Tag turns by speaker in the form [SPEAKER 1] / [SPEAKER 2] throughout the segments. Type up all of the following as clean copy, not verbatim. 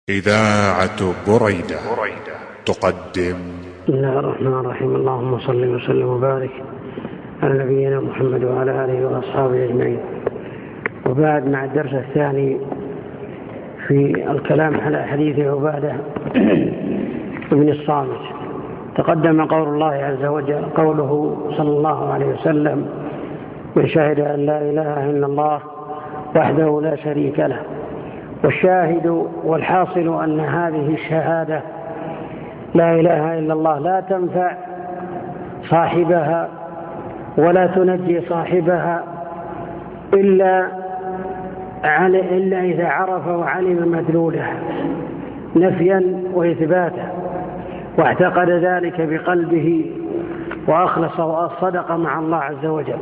[SPEAKER 1] إذاعة بريدة تقدم.
[SPEAKER 2] بسم الله الرحمن الرحيم. اللهم صل وسلم وبارك على نبينا محمد وعلى آله وأصحابه أجمعين. وبعد، مع الدرس الثاني في الكلام على حديث عبادة بن الصامت. تقدم قول الله عز وجل، قوله صلى الله عليه وسلم: من شهد أن لا إله إلا الله وحده لا شريك له. والشاهد والحاصل أن هذه الشهادة لا إله إلا الله لا تنفع صاحبها ولا تنجي صاحبها إلا إذا عرف وعلم مدلولها نفيا وإثباتا، واعتقد ذلك بقلبه وأخلص وصدق مع الله عز وجل.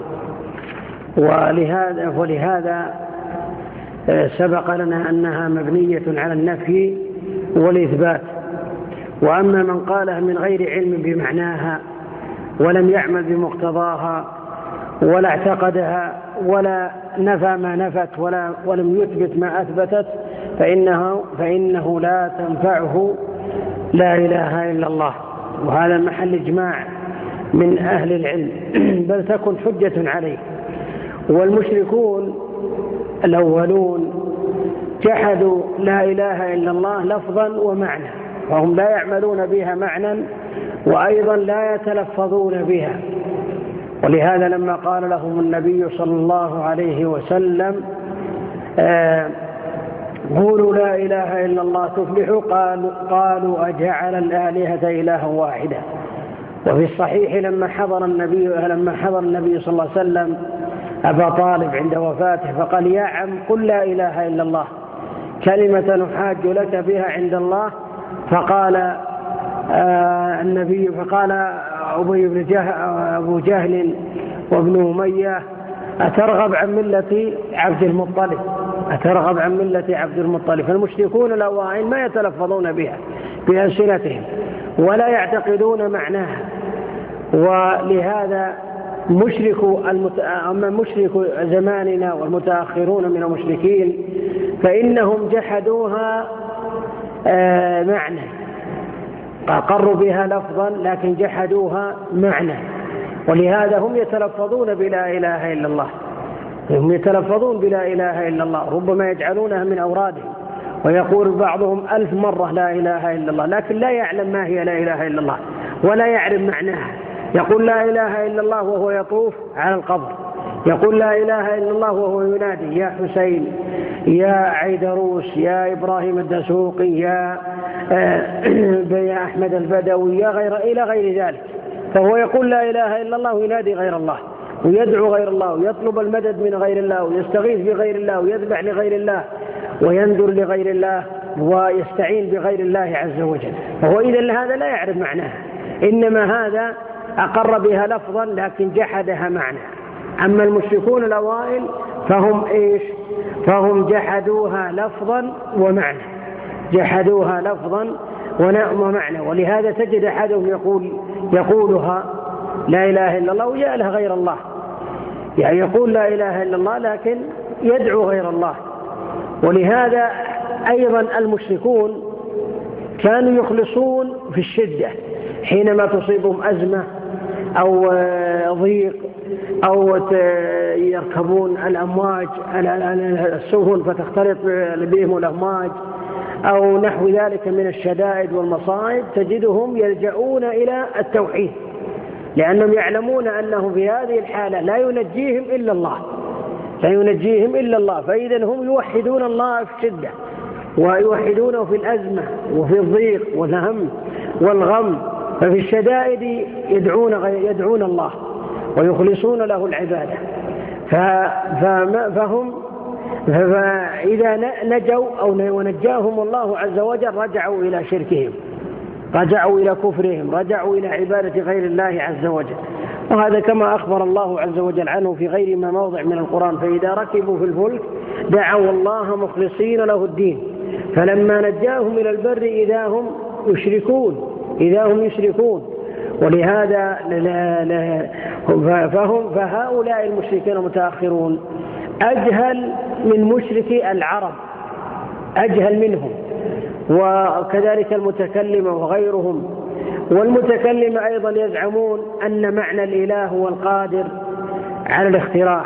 [SPEAKER 2] ولهذا سبق لنا أنها مبنية على النفي والإثبات. وأما من قالها من غير علم بمعناها ولم يعمل بمقتضاها ولا اعتقدها ولا نفى ما نفت ولم يثبت ما أثبتت فإنه لا تنفعه لا إله إلا الله. وهذا محل إجماع من أهل العلم، بل تكن حجة عليه. والمشركون الأولون جحدوا لا إله إلا الله لفظا ومعنى، وهم لا يعملون بها معنى وأيضا لا يتلفظون بها. ولهذا لما قال لهم النبي صلى الله عليه وسلم: قولوا لا إله إلا الله تفلحوا، قالوا أجعل الآلهة إلها واحدا. وفي الصحيح لما حضر النبي صلى الله عليه وسلم أبا طالب عند وفاته فقال: يا عم قل لا إله إلا الله كلمة نحاج لك بها عند الله. فقال أبو جهل وابن أمية: أترغب عن ملة عبد المطلب؟ فالمشركون الأوائل ما يتلفظون بها بألسنتهم ولا يعتقدون معناها. ولهذا مشرك زماننا والمتأخرون من المشركين فإنهم جحدوها معنى، أقروا بها لفظا لكن جحدوها معنى. ولهذا هم يتلفظون بلا إله إلا الله، ربما يجعلونها من أورادهم، ويقول بعضهم 1000 مرة لا إله إلا الله، لكن لا يعلم ما هي لا إله إلا الله ولا يعرف معناها. يقول لا إله إلا الله وهو يطوف على القبر، يقول لا إله إلا الله وهو ينادي: يا حسين، يا عيدروس، يا إبراهيم الدسوقي، يا أحمد البدوي، إلى غير ذلك. فهو يقول لا إله إلا الله وينادي غير الله ويدعو غير الله ويطلب المدد من غير الله ويستغيث بغير الله ويذبح لغير الله وينذر لغير الله ويستعين بغير الله عز وجل. فهو إذن هذا لا يعرف معناها، إنما هذا أقر بها لفظا لكن جحدها معنى. أما المشركون الأوائل فهم جحدوها لفظا ومعنى. ولهذا تجد أحدهم يقولها لا إله إلا الله ويأله غير الله، يعني يقول لا إله إلا الله لكن يدعو غير الله. ولهذا أيضا المشركون كانوا يخلصون في الشدة حينما تصيبهم أزمة أو ضيق أو يركبون الأمواج السفن فتختلط بهم الأمواج أو نحو ذلك من الشدائد والمصائب، تجدهم يلجؤون إلى التوحيد، لأنهم يعلمون أنه في هذه الحالة لا ينجيهم إلا الله. فإذا هم يوحدون الله في الشدة ويوحدونه في الأزمة وفي الضيق والهم والغم. ففي الشدائد يدعون الله ويخلصون له العبادة. فإذا نجوا أو ونجاهم الله عز وجل رجعوا إلى شركهم، رجعوا إلى كفرهم، رجعوا إلى عبادة غير الله عز وجل. وهذا كما أخبر الله عز وجل عنه في غير ما موضع من القرآن: فإذا ركبوا في الفلك دعوا الله مخلصين له الدين فلما نجاهم إلى البر إذا هم يشركون. ولهذا فهؤلاء المشركين المتأخرون أجهل من مشركي العرب، أجهل منهم. وكذلك المتكلمة وغيرهم. والمتكلمة أيضا يزعمون أن معنى الإله هو القادر على الاختراع،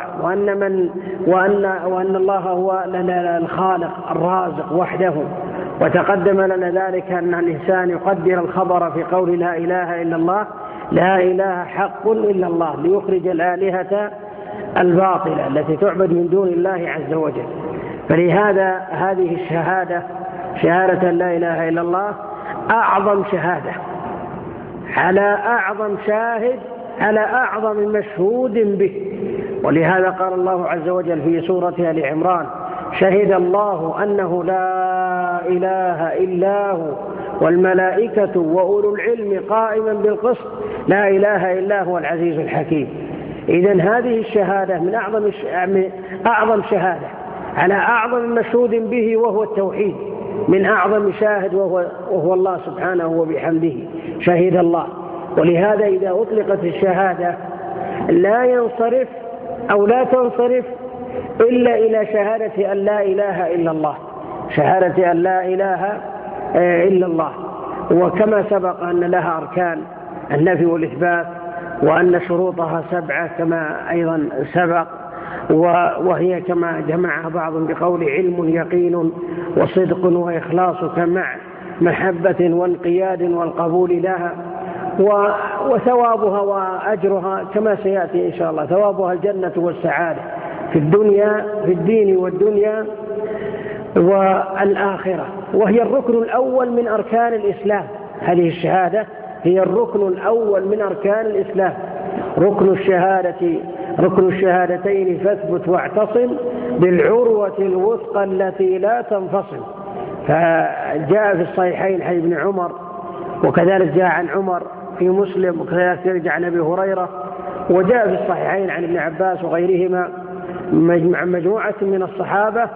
[SPEAKER 2] وأن الله هو الخالق الرازق وحده. وتقدم لنا ذلك أن الإنسان يقدر الخبر في قول لا إله إلا الله، لا إله حق إلا الله، ليخرج الآلهة الباطلة التي تعبد من دون الله عز وجل. فلهذا هذه الشهادة، شهادة لا إله إلا الله، أعظم شهادة على أعظم شاهد، على أعظم مشهود به. ولهذا قال الله عز وجل في سورة آل عمران: شهد الله أنه لا إله إلا هو والملائكة وأولو العلم قائما بالقسط لا إله إلا هو العزيز الحكيم. إذن هذه الشهادة من أعظم شهادة على أعظم مشهود به، وهو التوحيد، من أعظم شاهد وهو الله سبحانه وبحمده، شهد الله. ولهذا إذا أطلقت الشهادة لا ينصرف أو لا تنصرف إلا إلى شهادة أن لا إله إلا الله، شهادة أن لا إله إلا الله. وكما سبق أن لها أركان النفي والإثبات، وأن شروطها 7 كما أيضا سبق، وهي كما جمعها بعض بقول علم يقين وصدق وإخلاص مع محبة وانقياد والقبول لها. وثوابها وأجرها كما سيأتي إن شاء الله، ثوابها الجنة والسعادة في الدنيا، في الدين والدنيا والآخرة. وهي الركن الأول من أركان الإسلام، هذه الشهادة هي الركن الأول من أركان الإسلام. ركن الشهادتين فاثبت واعتصم بالعروة الوثقى التي لا تنفصل. فجاء في الصحيحين حديث ابن عمر، وكذلك جاء عن عمر في مسلم، وكذلك يرجع عن أبي هريرة، وجاء في الصحيحين عن ابن عباس وغيرهما مع مجموعة من الصحابة.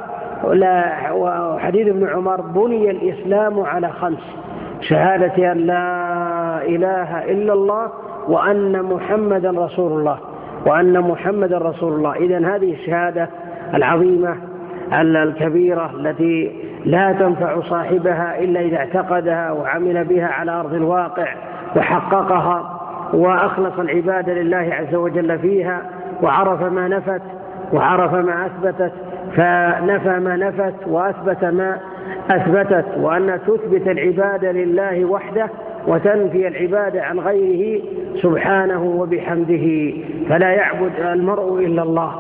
[SPEAKER 2] وحديث ابن عمر: بني الإسلام على 5: شهادة أن لا إله إلا الله وأن محمدا رسول الله، وأن محمدا رسول الله. إذن هذه الشهادة العظيمة الكبيرة التي لا تنفع صاحبها إلا إذا اعتقدها وعمل بها على أرض الواقع وحققها وأخلص العبادة لله عز وجل فيها، وعرف ما نفت وعرف ما أثبتت، فنفى ما نفت وأثبت ما أثبتت، وأن تثبت العبادة لله وحده وتنفي العبادة عن غيره سبحانه وبحمده. فلا يعبد المرء إلا الله،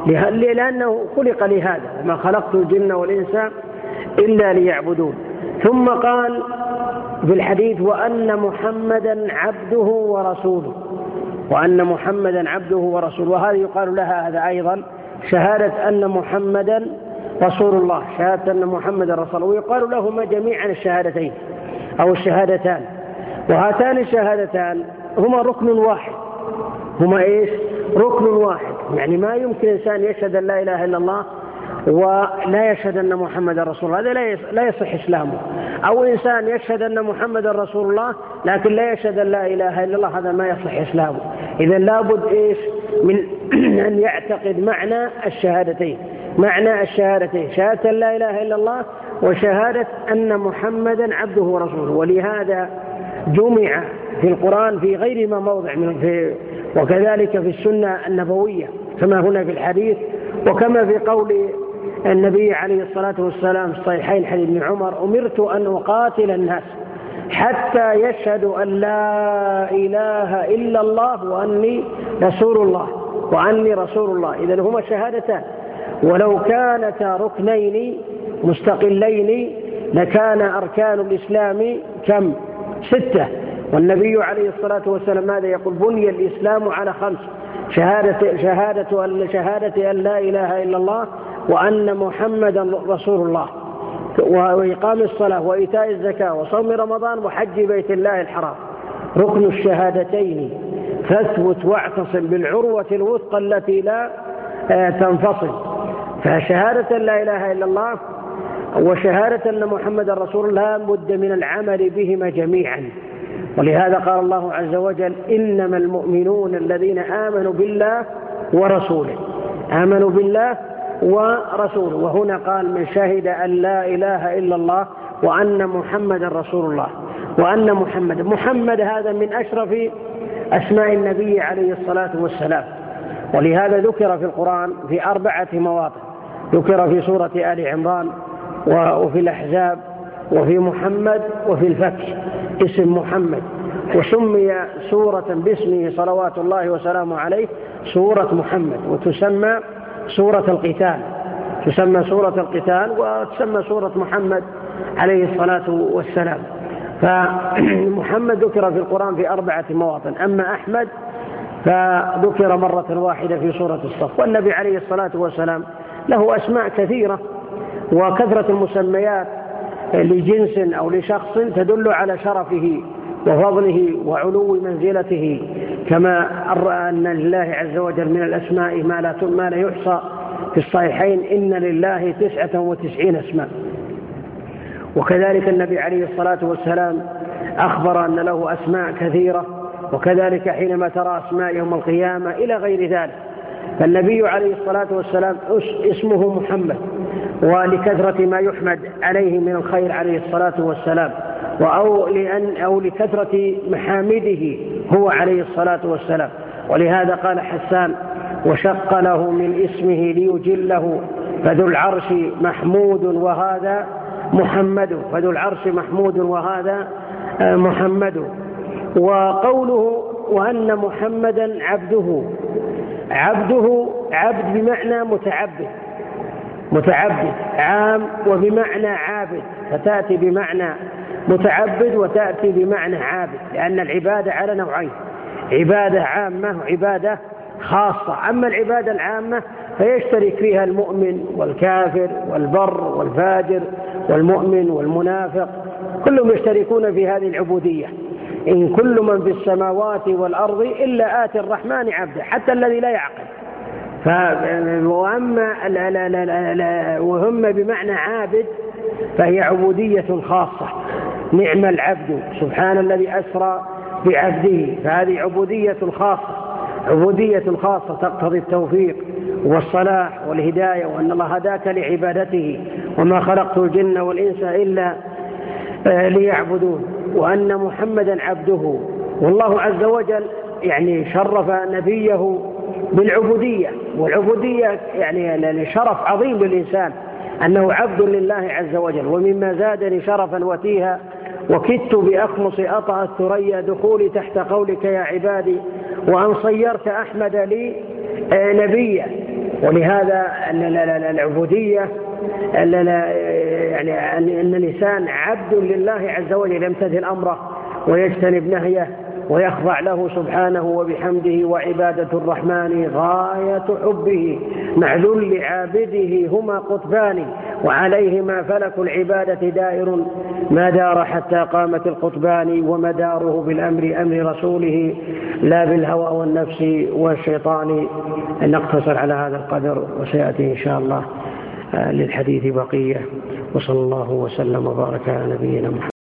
[SPEAKER 2] لأنه خلق لهذا: ما خلقت الجن والإنس إلا ليعبدون. ثم قال في الحديث: وأن محمدا عبده ورسوله، وأن محمدا عبده ورسوله. وهذه يقال لها هذا أيضا شهادة أن محمدا رسول الله، شهادة أن محمدا رسول الله. ويقال لهما جميعا الشهادتين أو الشهادتان. وهاتان الشهادتان هما ركن واحد، هما إيش؟ ركن واحد. يعني ما يمكن إنسان يشهد أن لا إله إلا الله ولا يشهد أن محمد رسول الله، هذا لا يصح إسلامه. أو إنسان يشهد أن محمد رسول الله لكن لا يشهد أن لا إله إلا الله، هذا ما يصح إسلامه. إذن لابد إيش؟ من أن يعتقد معنى الشهادتين، معنى الشهادتين: شهادة لا إله إلا الله وشهادة أن محمدا عبده ورسوله. ولهذا جمع في القرآن في غير ما موضع وكذلك في السنة النبوية، كما هنا في الحديث، وكما في قول النبي عليه الصلاة والسلام في الصحيحين حديث ابن عمر: أمرت أن أقاتل الناس حتى يشهدوا أن لا إله إلا الله وأني رسول الله، وأني رسول الله. إذن هما شهادتان، ولو كانتا ركنين مستقلين لكان أركان الإسلام كم؟ 6. والنبي عليه الصلاة والسلام ماذا يقول؟ بني الإسلام على 5: شهادة أن لا إله إلا الله وأن محمدا رسول الله، وإقام الصلاة وإيتاء الزكاة وصوم رمضان وحج بيت الله الحرام. ركن الشهادتين فاثبت واعتصم بالعروة الوثقى التي لا تنفصل. فشهادة لا إله إلا الله وشهادة أن محمد رسول الله لا بد من العمل بهما جميعا. ولهذا قال الله عز وجل: إنما المؤمنون الذين آمنوا بالله ورسوله، آمنوا بالله ورسوله. وهنا قال: من شهد أن لا إله إلا الله وأن محمد رسول الله، وأن محمد هذا من أشرف أسماء النبي عليه الصلاة والسلام. ولهذا ذكر في القرآن في 4 مواطن، ذكر في سورة آل عمران وفي الأحزاب وفي محمد وفي الفتح اسم محمد، وسمي سورة باسمه صلوات الله وسلامه عليه سورة محمد، وتسمى سورة القتال، تسمى سورة القتال وتسمى سورة محمد عليه الصلاة والسلام. فمحمد ذكر في القرآن في 4 مواطن، أما أحمد فذكر مرة واحدة في سورة الصف. والنبي عليه الصلاة والسلام له أسماء كثيرة، وكثرة المسميات لجنس أو لشخص تدل على شرفه وفضله وعلو منزلته، كما أن لله عز وجل من الأسماء ما لا يحصى في الصحيحين: إن لله 99 اسما. وكذلك النبي عليه الصلاة والسلام أخبر أن له أسماء كثيرة، وكذلك حينما ترى أسماء يوم القيامة إلى غير ذلك. فالنبي عليه الصلاة والسلام اسمه محمد، ولكثرة ما يحمد عليه من الخير عليه الصلاة والسلام، أو لكثرة محامده هو عليه الصلاة والسلام. ولهذا قال حسان: وشق له من اسمه ليجله، فذو العرش محمود وهذا محمد، فذو العرش محمود وهذا محمد. وقوله وأن محمدا عبده، عبد بمعنى متعبد عام، وبمعنى عابد، فتأتي بمعنى متعبد وتأتي بمعنى عابد، لأن العبادة على نوعين: عبادة عامة وعبادة خاصة. أما العبادة العامة فيشترك فيها المؤمن والكافر والبر والفاجر والمؤمن والمنافق، كلهم يشتركون في هذه العبودية. إن كل من في السماوات والأرض إلا آتي الرحمن عبدا، حتى الذي لا يعقل. وهم بمعنى عابد فهي عبودية خاصة. نعم العبد، سبحان الذي أسرى بعبده، فهذه عبودية خاصة تقتضي التوفيق والصلاح والهداية، وأن الله هداك لعبادته: وما خلقت الجن والإنس إلا ليعبدون. وأن محمدا عبده، والله عز وجل يعني شرف نبيه بالعبودية، والعبودية يعني شرف عظيم للإنسان أنه عبد لله عز وجل. ومما زادني شرفا وتيها وكدت بأخمص أطأ الثريا دخولي تحت قولك يا عبادي، وأن صيرت أحمد لي نبيا. ولهذا العبودية يعني أن الإنسان عبد لله عز وجل، يمتثل أمره ويجتنب نهيه ويخضع له سبحانه وبحمده. وعبادة الرحمن غاية حبه، مع ذل عابده هما قطبان، وعليهما فلك العبادة دائر ما دار حتى قامت القطبان. ومداره بالأمر أمر رسوله لا بالهوى والنفس والشيطان. نقتصر على هذا القدر، وسيأتي إن شاء الله للحديث بقية. وصلى الله وسلم وبارك على نبينا محمد.